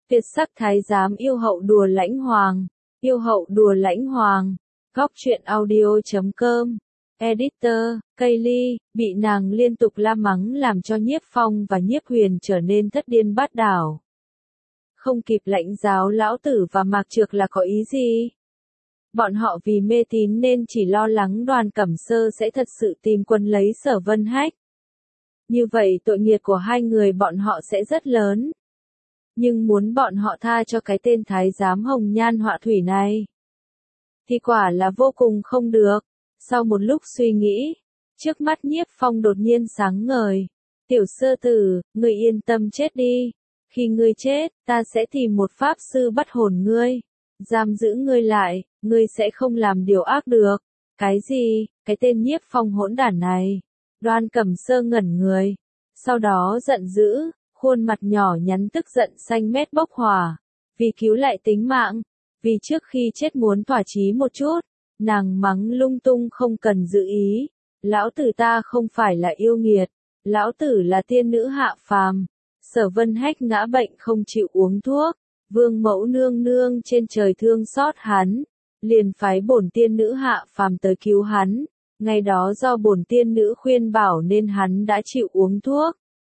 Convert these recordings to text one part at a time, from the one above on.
Tuyệt sắc thái giám yêu hậu đùa lãnh hoàng. Yêu hậu đùa lãnh hoàng. Góc truyện audio.com. Editor, Kaylee, bị nàng liên tục la mắng làm cho Nhiếp Phong và Nhiếp Huyền trở nên thất điên bát đảo. Không kịp lãnh giáo lão tử và Mạc Trược là có ý gì? Bọn họ vì mê tín nên chỉ lo lắng Đoàn Cẩm Sơ sẽ thật sự tìm quân lấy Sở Vân Hách. Như vậy tội nghiệp của hai người bọn họ sẽ rất lớn. Nhưng muốn bọn họ tha cho cái tên thái giám hồng nhan họa thủy này thì quả là vô cùng không được. Sau một lúc suy nghĩ, trước mắt Nhiếp Phong đột nhiên sáng ngời. Tiểu Sơ Tử, ngươi yên tâm chết đi. Khi ngươi chết, ta sẽ tìm một pháp sư bắt hồn ngươi, giam giữ ngươi lại, ngươi sẽ không làm điều ác được. Cái gì? Cái tên Nhiếp Phong hỗn đản này. Đoan Cẩm Sơ ngẩn người, sau đó giận dữ, khuôn mặt nhỏ nhắn tức giận xanh mét bốc hỏa. Vì cứu lại tính mạng, vì trước khi chết muốn thỏa chí một chút, nàng mắng lung tung không cần giữ ý. Lão tử ta không phải là yêu nghiệt, lão tử là tiên nữ hạ phàm. Sở Vân Hách ngã bệnh không chịu uống thuốc, Vương Mẫu nương nương trên trời thương xót hắn, liền phái bổn tiên nữ hạ phàm tới cứu hắn. Ngày đó do bổn tiên nữ khuyên bảo nên hắn đã chịu uống thuốc.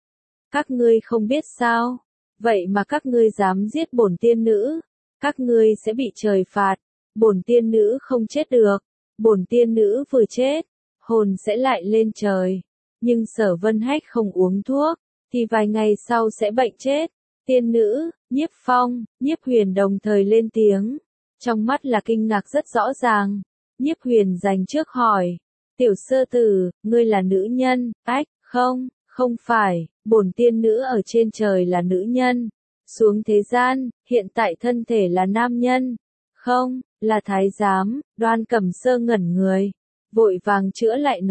Các ngươi không biết sao? Vậy mà các ngươi dám giết bổn tiên nữ, các ngươi sẽ bị trời phạt. Bổn tiên nữ không chết được, bổn tiên nữ vừa chết, hồn sẽ lại lên trời. Nhưng Sở Vân Hách không uống thuốc, thì vài ngày sau sẽ bệnh chết. Tiên nữ, Nhiếp Phong, Nhiếp Huyền đồng thời lên tiếng, trong mắt là kinh ngạc rất rõ ràng. Nhiếp Huyền dành trước hỏi, Tiểu Sơ Tử, ngươi là nữ nhân? Ách, không phải, bổn tiên nữ ở trên trời là nữ nhân, xuống thế gian, hiện tại thân thể là nam nhân. Không, là thái giám. Đoan Cẩm Sơ ngẩn người, vội vàng chữa lại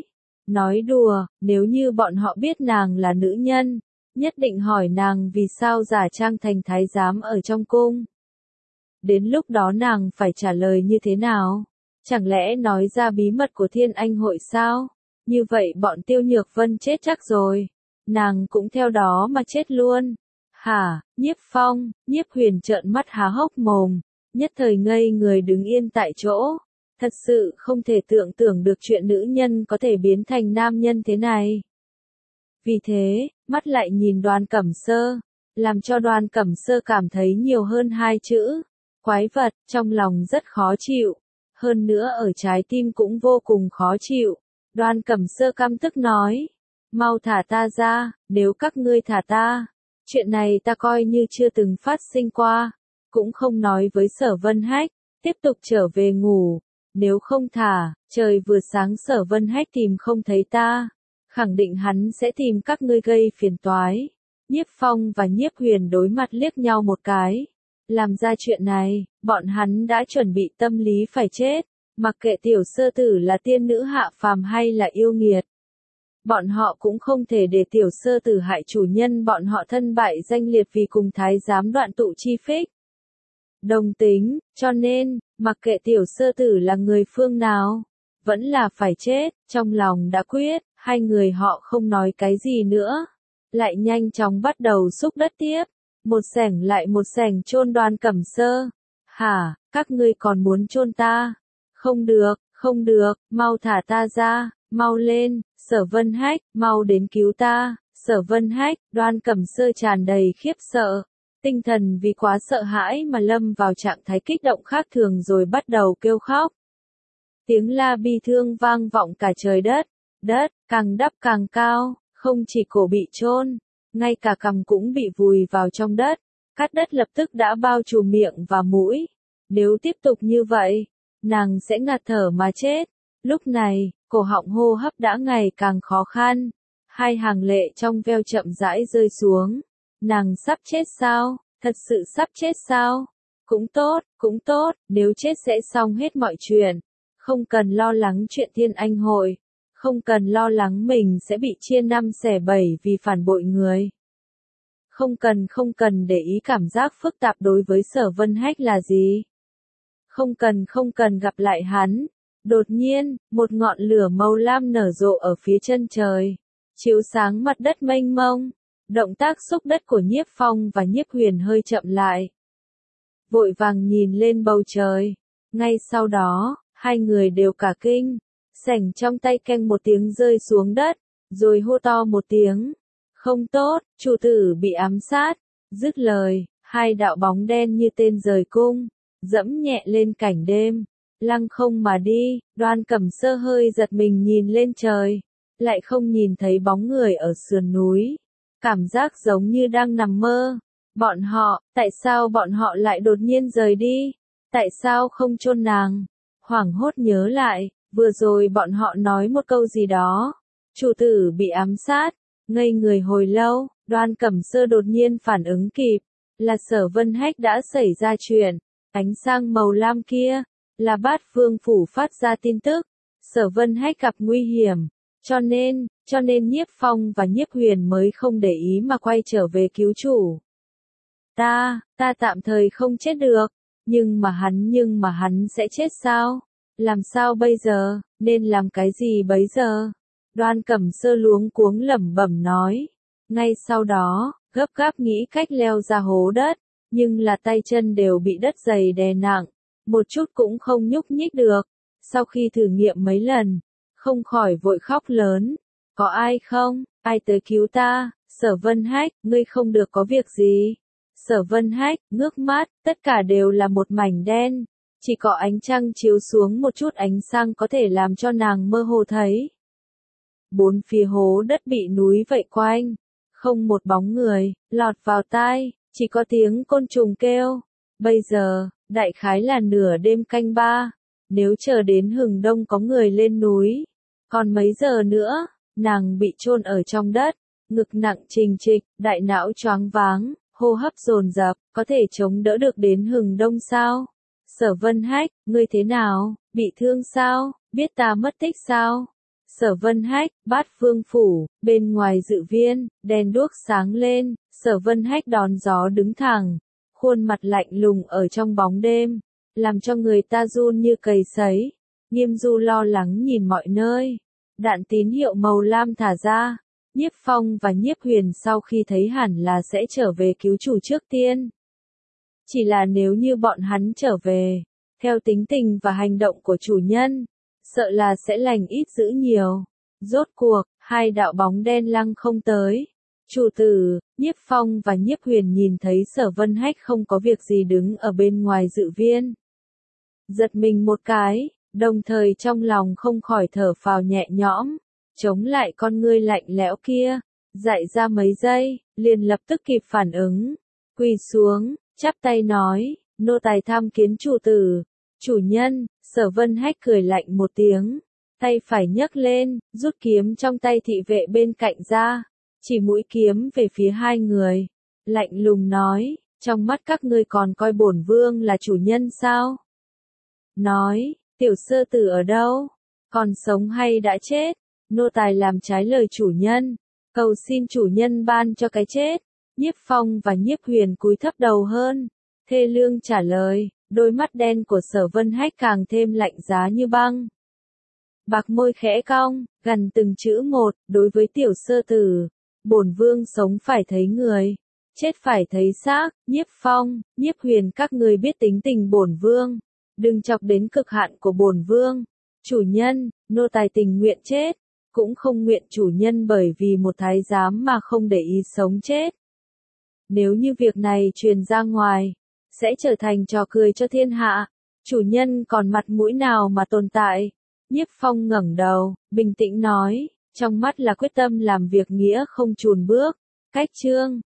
nói đùa, nếu như bọn họ biết nàng là nữ nhân, nhất định hỏi nàng vì sao giả trang thành thái giám ở trong cung. Đến lúc đó nàng phải trả lời như thế nào? Chẳng lẽ nói ra bí mật của Thiên Anh hội sao? Như vậy bọn Tiêu Nhược Vân chết chắc rồi, nàng cũng theo đó mà chết luôn. Hả? Nhiếp Phong, Nhiếp Huyền trợn mắt há hốc mồm, nhất thời ngây người đứng yên tại chỗ. Thật sự không thể tưởng được chuyện nữ nhân có thể biến thành nam nhân thế này. Vì thế, mắt lại nhìn Đoàn Cẩm Sơ, làm cho Đoàn Cẩm Sơ cảm thấy nhiều hơn hai chữ, quái vật, trong lòng rất khó chịu, hơn nữa ở trái tim cũng vô cùng khó chịu. Đoàn Cẩm Sơ căm tức nói, mau thả ta ra, nếu các ngươi thả ta, chuyện này ta coi như chưa từng phát sinh qua, cũng không nói với Sở Vân Hách, tiếp tục trở về ngủ. Nếu không thả, trời vừa sáng Sở Vân Hách tìm không thấy ta, khẳng định hắn sẽ tìm các ngươi gây phiền toái. Nhiếp Phong và Nhiếp Huyền đối mặt liếc nhau một cái. Làm ra chuyện này, bọn hắn đã chuẩn bị tâm lý phải chết, mặc kệ Tiểu Sơ Tử là tiên nữ hạ phàm hay là yêu nghiệt. Bọn họ cũng không thể để Tiểu Sơ Tử hại chủ nhân bọn họ thân bại danh liệt vì cùng thái giám Đoạn Tụ chi phích. Đồng tính, cho nên, mặc kệ Tiểu Sơ Tử là người phương nào, vẫn là phải chết. Trong lòng đã quyết, hai người họ không nói cái gì nữa, lại nhanh chóng bắt đầu xúc đất tiếp, một xẻng lại một xẻng chôn Đoàn Cẩm Sơ. Hả, các ngươi còn muốn chôn ta? Không được, mau thả ta ra, mau lên, Sở Vân Hách, mau đến cứu ta, Sở Vân Hách. Đoàn Cẩm Sơ tràn đầy khiếp sợ, tinh thần vì quá sợ hãi mà lâm vào trạng thái kích động khác thường rồi bắt đầu kêu khóc. Tiếng la bi thương vang vọng cả trời đất càng đắp càng cao, không chỉ cổ bị chôn, ngay cả cằm cũng bị vùi vào trong đất, cát đất lập tức đã bao trùm miệng và mũi. Nếu tiếp tục như vậy, nàng sẽ ngạt thở mà chết. Lúc này, cổ họng hô hấp đã ngày càng khó khăn, hai hàng lệ trong veo chậm rãi rơi xuống. Nàng sắp chết sao? Thật sự sắp chết sao? Cũng tốt, nếu chết sẽ xong hết mọi chuyện. Không cần lo lắng chuyện Thiên Anh hội, không cần lo lắng mình sẽ bị chia năm xẻ bảy vì phản bội người. Không cần để ý cảm giác phức tạp đối với Sở Vân Hách là gì. Không cần gặp lại hắn. Đột nhiên, một ngọn lửa màu lam nở rộ ở phía chân trời, chiếu sáng mặt đất mênh mông. Động tác xúc đất của Nhiếp Phong và Nhiếp Huyền hơi chậm lại. Vội vàng nhìn lên bầu trời. Ngay sau đó, hai người đều cả kinh. Sảnh trong tay keng một tiếng rơi xuống đất, rồi hô to một tiếng. Không tốt, chủ tử bị ám sát. Dứt lời, hai đạo bóng đen như tên rời cung, dẫm nhẹ lên cảnh đêm, lăng không mà đi. Đoan Cẩm Sơ hơi giật mình nhìn lên trời, lại không nhìn thấy bóng người ở sườn núi. Cảm giác giống như đang nằm mơ. Tại sao bọn họ lại đột nhiên rời đi? Tại sao không chôn nàng? Hoảng hốt nhớ lại, vừa rồi bọn họ nói một câu gì đó. Chủ tử bị ám sát. Ngây người hồi lâu, Đoan Cẩm Sơ đột nhiên phản ứng kịp, là Sở Vân Hách đã xảy ra chuyện. Ánh sang màu lam kia, là Bát Vương Phủ phát ra tin tức. Sở Vân Hách gặp nguy hiểm, cho nên Nhiếp Phong và Nhiếp Huyền mới không để ý mà quay trở về cứu chủ. Ta tạm thời không chết được, nhưng mà hắn sẽ chết sao? Làm sao bây giờ, nên làm cái gì bấy giờ? Đoan Cẩm Sơ luống cuống lẩm bẩm nói. Ngay sau đó, gấp gáp nghĩ cách leo ra hố đất, nhưng là tay chân đều bị đất dày đè nặng, một chút cũng không nhúc nhích được. Sau khi thử nghiệm mấy lần, không khỏi vội khóc lớn. Có ai không? Ai tới cứu ta? Sở Vân Hách, ngươi không được có việc gì. Sở Vân Hách, ngước mắt, tất cả đều là một mảnh đen. Chỉ có ánh trăng chiếu xuống một chút ánh sáng có thể làm cho nàng mơ hồ thấy. Bốn phía hố đất bị núi vây quanh, không một bóng người, lọt vào tai, chỉ có tiếng côn trùng kêu. Bây giờ, đại khái là nửa đêm canh 3, nếu chờ đến hừng đông có người lên núi, còn mấy giờ nữa, nàng bị chôn ở trong đất, ngực nặng trình trịch, đại não choáng váng, hô hấp dồn dập, có thể chống đỡ được đến hừng đông sao? Sở Vân Hách, ngươi thế nào, bị thương sao, biết ta mất tích sao? Sở Vân Hách, Bát Vương Phủ, bên ngoài dự viên, đèn đuốc sáng lên, Sở Vân Hách đón gió đứng thẳng, khuôn mặt lạnh lùng ở trong bóng đêm, làm cho người ta run như cầy sấy. Nghiêm Du lo lắng nhìn mọi nơi, đạn tín hiệu màu lam thả ra. Nhiếp Phong và Nhiếp Huyền sau khi thấy hẳn là sẽ trở về cứu chủ trước tiên. Chỉ là nếu như bọn hắn trở về, theo tính tình và hành động của chủ nhân, sợ là sẽ lành ít dữ nhiều. Rốt cuộc, hai đạo bóng đen lăng không tới. Chủ tử, Nhiếp Phong và Nhiếp Huyền nhìn thấy Sở Vân Hách không có việc gì đứng ở bên ngoài dự viên. Giật mình một cái, đồng thời trong lòng không khỏi thở phào nhẹ nhõm, chống lại con ngươi lạnh lẽo kia, dại ra mấy giây, liền lập tức kịp phản ứng, quỳ xuống, chắp tay nói, nô tài tham kiến chủ tử. Chủ nhân, Sở Vân Hách cười lạnh một tiếng, tay phải nhấc lên, rút kiếm trong tay thị vệ bên cạnh ra, chỉ mũi kiếm về phía hai người, lạnh lùng nói, trong mắt các ngươi còn coi bổn vương là chủ nhân sao? Nói, tiểu sơ tử ở đâu? Còn sống hay đã chết? Nô tài làm trái lời chủ nhân, cầu xin chủ nhân ban cho cái chết. Nhiếp Phong và Nhiếp Huyền cúi thấp đầu hơn, thê lương trả lời, đôi mắt đen của Sở Vân Hách càng thêm lạnh giá như băng. Bạc môi khẽ cong, gần từng chữ một, đối với tiểu sơ tử, bổn vương sống phải thấy người, chết phải thấy xác. Nhiếp Phong, Nhiếp Huyền, các người biết tính tình bổn vương, đừng chọc đến cực hạn của bổn vương. Chủ nhân, nô tài tình nguyện chết, cũng không nguyện chủ nhân bởi vì một thái giám mà không để ý sống chết. Nếu như việc này truyền ra ngoài, sẽ trở thành trò cười cho thiên hạ. Chủ nhân còn mặt mũi nào mà tồn tại? Nhiếp Phong ngẩng đầu, bình tĩnh nói, trong mắt là quyết tâm làm việc nghĩa không chùn bước. Cách chương